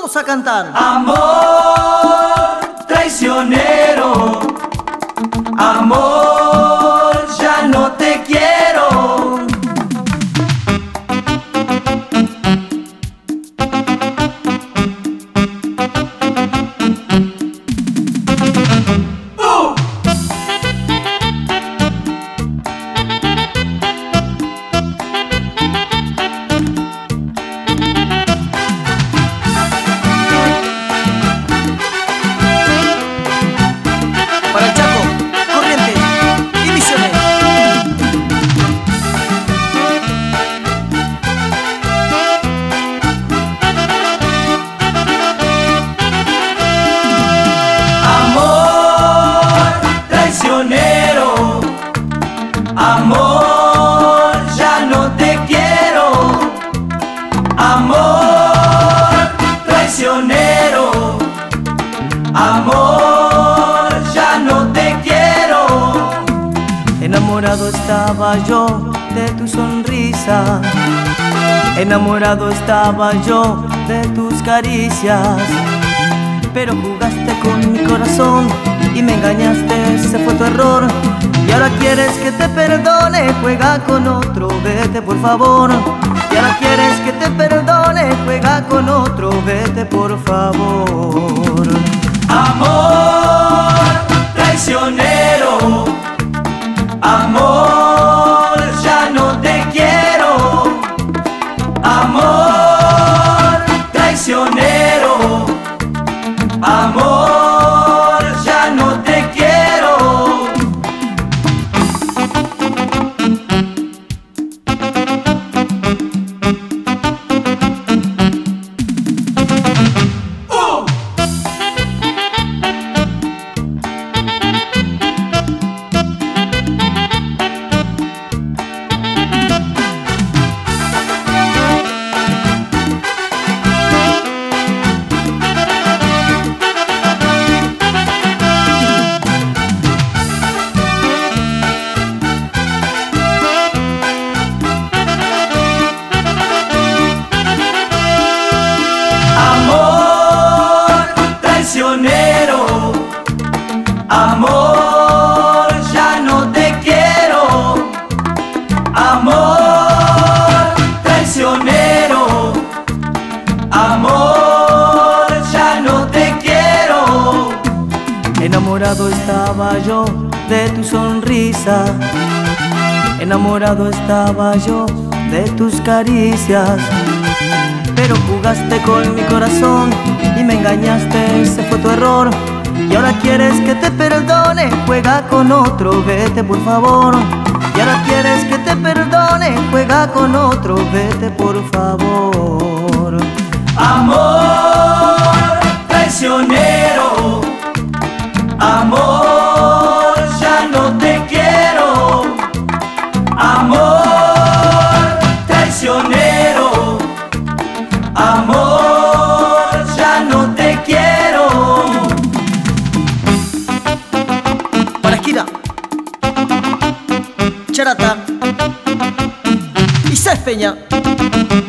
Vamos a cantar. Amor traicionero, amor, ya no te quiero. Para el Chaco, Corrientes y Misiones. Amor traicionero, amor, ya no te quiero. Amor traicionero, amor, ya no te quiero. Enamorado estaba yo de tu sonrisa, enamorado estaba yo de tus caricias, pero jugaste con mi corazón y me engañaste, ese fue tu error. Y ahora quieres que te perdone, juega con otro, vete por favor. Y ahora quieres que te perdone, juega con otro, vete por favor. Amor traicionero, amor, ya no te quiero. Amor traicionero, amor, ya no te quiero. Amor traicionero, amor, ya no te quiero. Amor traicionero, amor, ya no te quiero. Enamorado estaba yo de tu sonrisa, enamorado estaba yo de tus caricias, pero jugaste con mi corazón y me engañaste, ese fue tu error. Y ahora quieres que te perdone, juega con otro, vete por favor. Y ahora quieres que te perdone, juega con otro, vete por favor. Amor traicionero, amor, ya no te quiero. Amor traicionero, amor, ya no te quiero. Para Esquina, Charata y Sef Peña.